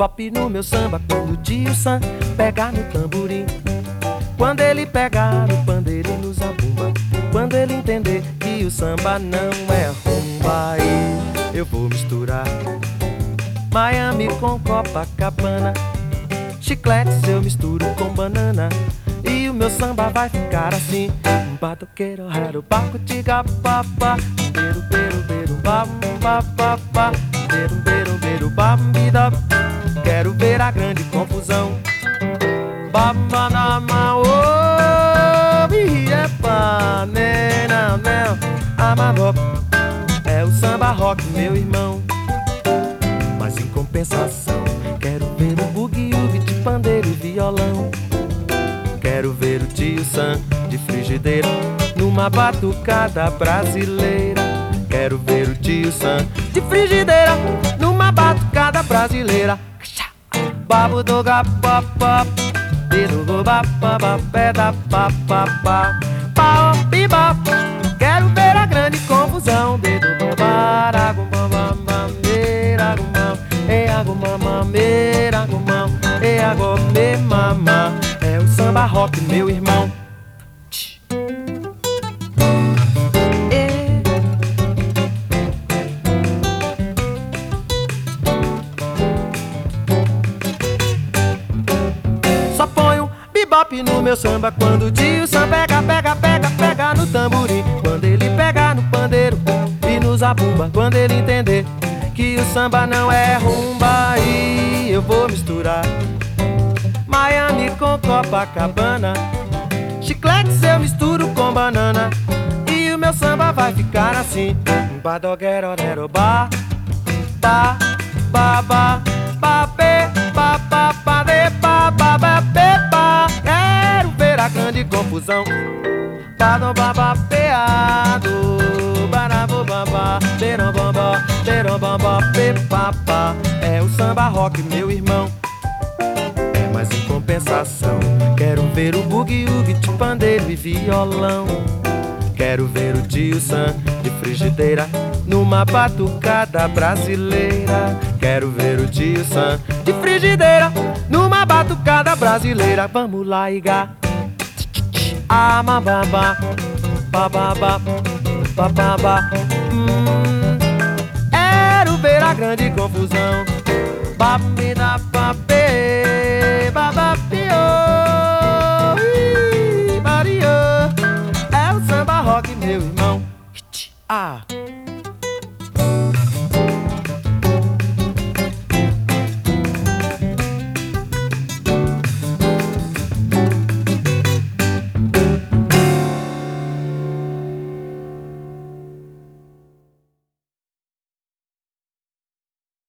bebop no meu samba quando o tio Sam pega no tamborim. Quando ele pegar no pandeiro e no zabumba, quando ele entender que o samba não é rumba, aí eu vou misturar Miami com Copacabana, chicletes eu misturo com banana, e o meu samba vai ficar assim. Batoqueiro, raro, baco, tiga, papá, beiro, beiro, beiro, bam, papá, beiro, beiro, beiro, bam, bida. Quero ver a grande confusão. Baba na mão, oh, biepa, nena, nena, amarop. É o samba rock, meu irmão. Mas em compensação, quero ver o bugue-ugue de pandeiro e violão. Quero ver o tio Sam de frigideira numa batucada brasileira. Quero ver o tio Sam de frigideira numa batucada brasileira. Babo do gapapá, dedo do bapapá, peda papapá, pau piba. Quero ver a grande confusão. Dedo do baragumama, meiragumam, eagumama, meiragumam, eagome mama. É o samba rock, meu irmão. Só ponho bebop no meu samba quando o tio Sam pega, pega, pega, pega no tamborim. Quando ele pega no pandeiro e no zabumba, quando ele entender que o samba não é rumba, aí eu vou misturar Miami com Copacabana, chicletes eu misturo com banana, e o meu samba vai ficar assim. Badoguero, ba, ba, ba, ba, ba, be, ba, ba, ba, de, ba, ba, ba, be, ba. Quero ver a grande confusão. Bado, ba, ba, beado, barabo, ba, ba, berom, ba, ba, berom, ba, ba, be, ba, ba. É o samba rock, meu irmão. Mas em compensação, quero ver o bugue-ugue de pandeiro e violão. Quero ver o tio Sam de frigideira numa batucada brasileira. Quero ver o tio Sam de frigideira numa batucada brasileira. Vamos lá, Iga. Amababa, bababa, bababa. Quero ver a grande confusão. Babida, babê, babapio, Mario. É o samba rock, meu irmão. Ah.